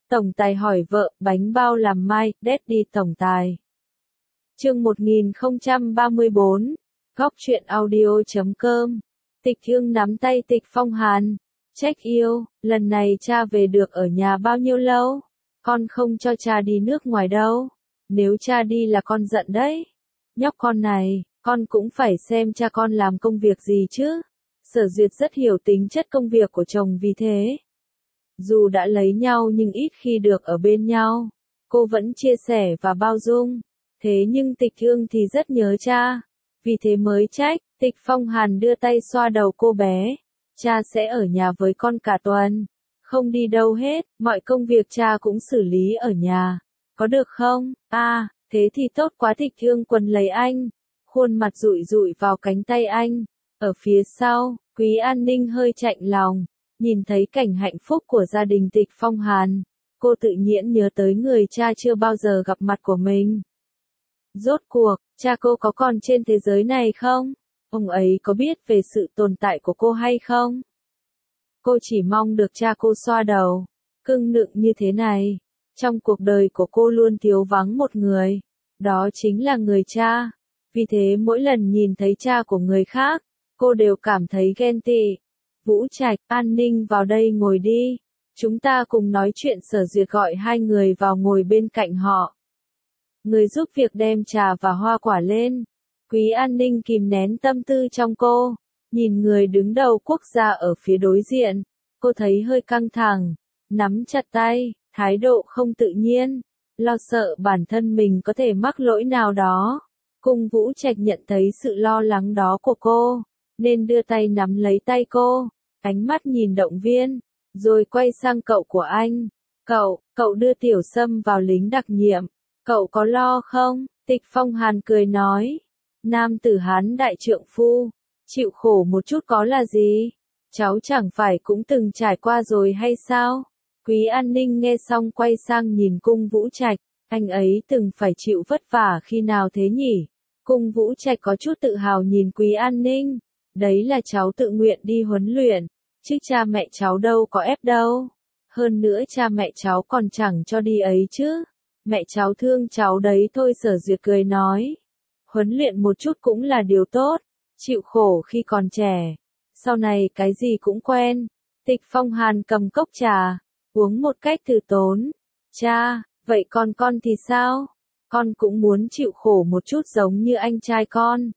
Tổng tài hỏi vợ, bánh bao làm mai, Daddy tổng tài. Chương 1034, Góc truyện audio.com. Tịch Thương nắm tay Tịch Phong Hàn. Trách yêu, lần này cha về được ở nhà bao nhiêu lâu? Con không cho cha đi nước ngoài đâu. Nếu cha đi là con giận đấy. Nhóc con này, con cũng phải xem cha con làm công việc gì chứ. Sở Duyệt rất hiểu tính chất công việc của chồng vì thế. Dù đã lấy nhau nhưng ít khi được ở bên nhau. Cô vẫn chia sẻ và bao dung. Thế nhưng Tịch Thương thì rất nhớ cha. Vì thế mới trách. Tịch Phong Hàn đưa tay xoa đầu cô bé. Cha sẽ ở nhà với con cả tuần. Không đi đâu hết, mọi công việc cha cũng xử lý ở nhà. Có được không? Thế thì tốt quá. Tịch Thương quấn lấy anh. Khuôn mặt rụi rụi vào cánh tay anh. Ở phía sau, Quý An Ninh hơi chạnh lòng. Nhìn thấy cảnh hạnh phúc của gia đình Tịch Phong Hàn. Cô tự nhiên nhớ tới người cha chưa bao giờ gặp mặt của mình. Rốt cuộc, cha cô có còn trên thế giới này không? Ông ấy có biết về sự tồn tại của cô hay không? Cô chỉ mong được cha cô xoa đầu, cưng nựng như thế này. Trong cuộc đời của cô luôn thiếu vắng một người. Đó chính là người cha. Vì thế mỗi lần nhìn thấy cha của người khác, cô đều cảm thấy ghen tị. Vũ Trạch, An Ninh vào đây ngồi đi. Chúng ta cùng nói chuyện. Sở Duyệt gọi hai người vào ngồi bên cạnh họ. Người giúp việc đem trà và hoa quả lên. Quý An Ninh kìm nén tâm tư trong cô. Nhìn người đứng đầu quốc gia ở phía đối diện. Cô thấy hơi căng thẳng. Nắm chặt tay, thái độ không tự nhiên. Lo sợ bản thân mình có thể mắc lỗi nào đó. Cung Vũ Trạch nhận thấy sự lo lắng đó của cô. Nên đưa tay nắm lấy tay cô. Ánh mắt nhìn động viên. Rồi quay sang cậu của anh. Cậu đưa Tiểu Sâm vào lính đặc nhiệm. Cậu có lo không? Tịch Phong Hàn cười nói. Nam tử Hán đại trượng phu. Chịu khổ một chút có là gì? Cháu chẳng phải cũng từng trải qua rồi hay sao? Quý An Ninh nghe xong quay sang nhìn Cung Vũ Trạch. Anh ấy từng phải chịu vất vả khi nào thế nhỉ? Cung Vũ Trạch có chút tự hào nhìn Quý An Ninh. Đấy là cháu tự nguyện đi huấn luyện. Chứ cha mẹ cháu đâu có ép đâu. Hơn nữa cha mẹ cháu còn chẳng cho đi ấy chứ. Mẹ cháu thương cháu đấy thôi. Sở Duyệt cười nói. Huấn luyện một chút cũng là điều tốt. Chịu khổ khi còn trẻ. Sau này cái gì cũng quen. Tịch Phong Hàn cầm cốc trà. Uống một cách từ tốn. Cha, vậy còn con thì sao? Con cũng muốn chịu khổ một chút giống như anh trai con.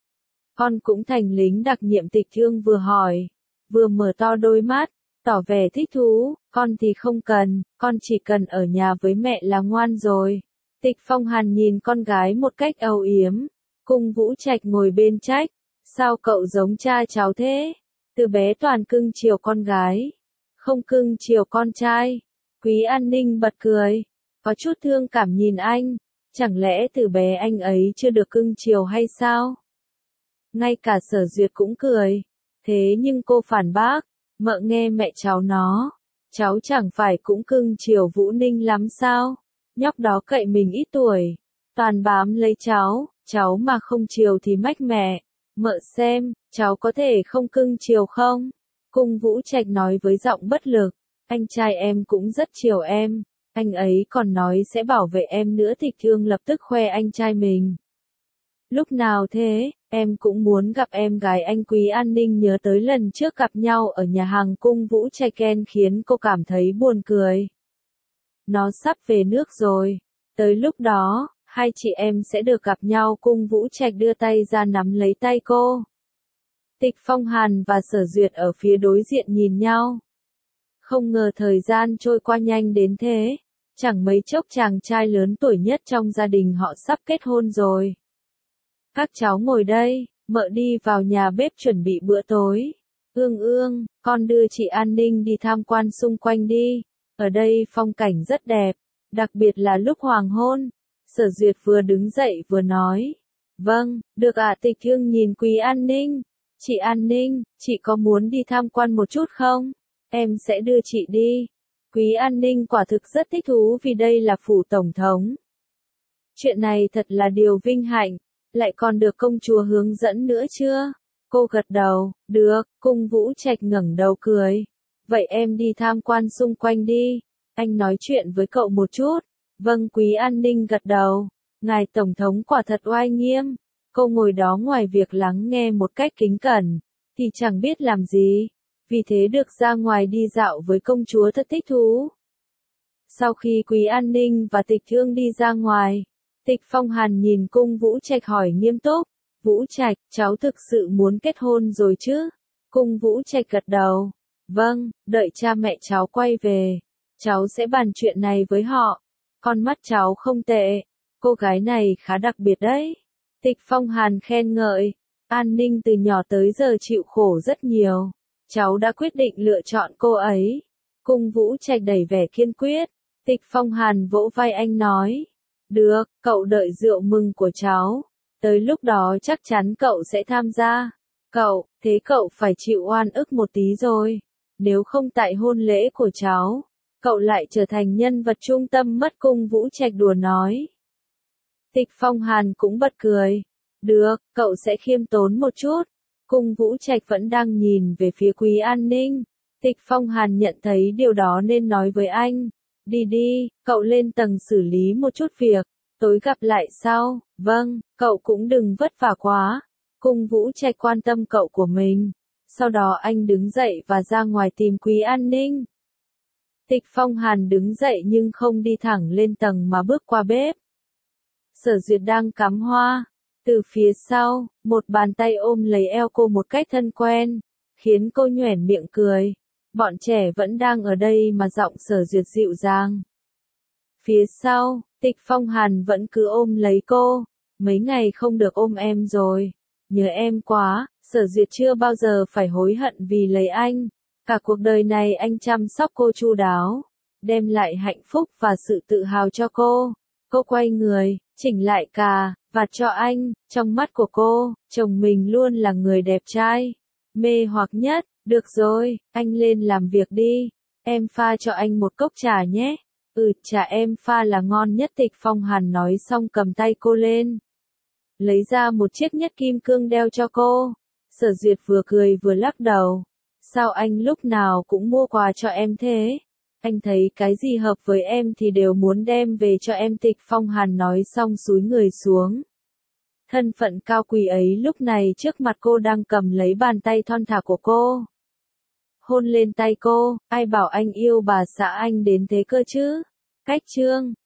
Con cũng thành lính đặc nhiệm. Tịch Thương vừa hỏi. Vừa mở to đôi mắt. Tỏ vẻ thích thú. Con thì không cần. Con chỉ cần ở nhà với mẹ là ngoan rồi. Tịch Phong Hàn nhìn con gái một cách âu yếm. Cung Vũ Trạch ngồi bên trách. Sao cậu giống cha cháu thế? Từ bé toàn cưng chiều con gái. Không cưng chiều con trai. Quý An Ninh bật cười. Có chút thương cảm nhìn anh. Chẳng lẽ từ bé anh ấy chưa được cưng chiều hay sao? Ngay cả Sở Duyệt cũng cười. Thế nhưng cô phản bác. Mợ nghe mẹ cháu nó. Cháu chẳng phải cũng cưng chiều Vũ Ninh lắm sao? Nhóc đó cậy mình ít tuổi. Toàn bám lấy cháu. Cháu mà không chiều thì mách mẹ. Mợ xem, cháu có thể không cưng chiều không? Cung Vũ Trạch nói với giọng bất lực. Anh trai em cũng rất chiều em. Anh ấy còn nói sẽ bảo vệ em nữa. Tịch Thương lập tức khoe anh trai mình. Lúc nào thế? Em cũng muốn gặp em gái anh. Quý An Ninh nhớ tới lần trước gặp nhau ở nhà hàng Cung Vũ Trạch khiến cô cảm thấy buồn cười. Nó sắp về nước rồi. Tới lúc đó, hai chị em sẽ được gặp nhau. Cung Vũ Trạch đưa tay ra nắm lấy tay cô. Tịch Phong Hàn và Sở Duyệt ở phía đối diện nhìn nhau. Không ngờ thời gian trôi qua nhanh đến thế. Chẳng mấy chốc chàng trai lớn tuổi nhất trong gia đình họ sắp kết hôn rồi. Các cháu ngồi đây, mợ đi vào nhà bếp chuẩn bị bữa tối. Ương, con đưa chị An Ninh đi tham quan xung quanh đi. Ở đây phong cảnh rất đẹp, đặc biệt là lúc hoàng hôn. Sở Duyệt vừa đứng dậy vừa nói. Vâng, được ạ. Tịch Thương nhìn Quý An Ninh. Chị An Ninh, chị có muốn đi tham quan một chút không? Em sẽ đưa chị đi. Quý An Ninh quả thực rất thích thú vì đây là phủ tổng thống. Chuyện này thật là điều vinh hạnh. Lại còn được công chúa hướng dẫn nữa chưa? Cô gật đầu. Được. Cung Vũ Trạch ngẩng đầu cười. Vậy em đi tham quan xung quanh đi. anh nói chuyện với cậu một chút. Vâng, Quý An Ninh gật đầu. Ngài Tổng thống quả thật oai nghiêm. Cô ngồi đó ngoài việc lắng nghe một cách kính cẩn, thì chẳng biết làm gì. Vì thế được ra ngoài đi dạo với công chúa thật thích thú. Sau khi Quý An Ninh và Tịch Thương đi ra ngoài, Tịch Phong Hàn nhìn Cung Vũ Trạch hỏi nghiêm túc. Vũ Trạch, cháu thực sự muốn kết hôn rồi chứ? Cung Vũ Trạch gật đầu. Vâng, đợi cha mẹ cháu quay về, cháu sẽ bàn chuyện này với họ. Con mắt cháu không tệ, cô gái này khá đặc biệt đấy. Tịch Phong Hàn khen ngợi. An Ninh từ nhỏ tới giờ chịu khổ rất nhiều. Cháu đã quyết định lựa chọn cô ấy. Cung Vũ Trạch đầy vẻ kiên quyết. Tịch Phong Hàn vỗ vai anh nói. Được, cậu đợi rượu mừng của cháu. Tới lúc đó chắc chắn cậu sẽ tham gia. Thế cậu phải chịu oan ức một tí rồi. Nếu không tại hôn lễ của cháu, cậu lại trở thành nhân vật trung tâm mất. Cung Vũ Trạch đùa nói. Tịch Phong Hàn cũng bật cười. Được, cậu sẽ khiêm tốn một chút. Cung Vũ Trạch vẫn đang nhìn về phía Quý An Ninh. Tịch Phong Hàn nhận thấy điều đó nên nói với anh. Đi đi, cậu lên tầng xử lý một chút việc. Tối gặp lại sau. Vâng, cậu cũng đừng vất vả quá. Cung Vũ Trạch quan tâm cậu của mình. Sau đó anh đứng dậy và ra ngoài tìm Quý An Ninh. Tịch Phong Hàn đứng dậy nhưng không đi thẳng lên tầng mà bước qua bếp. Sở Duyệt đang cắm hoa. Từ phía sau, một bàn tay ôm lấy eo cô một cách thân quen, khiến cô nhoẻn miệng cười. Bọn trẻ vẫn đang ở đây mà giọng Sở Duyệt dịu dàng. Phía sau, Tịch Phong Hàn vẫn cứ ôm lấy cô. Mấy ngày không được ôm em rồi. Nhớ em quá. Sở Duyệt chưa bao giờ phải hối hận vì lấy anh. Cả cuộc đời này anh chăm sóc cô chu đáo, đem lại hạnh phúc và sự tự hào cho cô. Cô quay người, chỉnh lại cà vạt cho anh. Trong mắt của cô, chồng mình luôn là người đẹp trai, mê hoặc nhất. Được rồi, anh lên làm việc đi. Em pha cho anh một cốc trà nhé. Trà em pha là ngon nhất. Tịch Phong Hàn nói xong cầm tay cô lên, lấy ra một chiếc nhất kim cương đeo cho cô. Sở Duyệt vừa cười vừa lắc đầu. Sao anh lúc nào cũng mua quà cho em thế? Anh thấy cái gì hợp với em thì đều muốn đem về cho em. Tịch Phong Hàn nói xong cúi người xuống. Thân phận cao quý ấy lúc này trước mặt cô đang cầm lấy bàn tay thon thả của cô. Hôn lên tay cô. Ai bảo anh yêu bà xã anh đến thế cơ chứ? Cách chương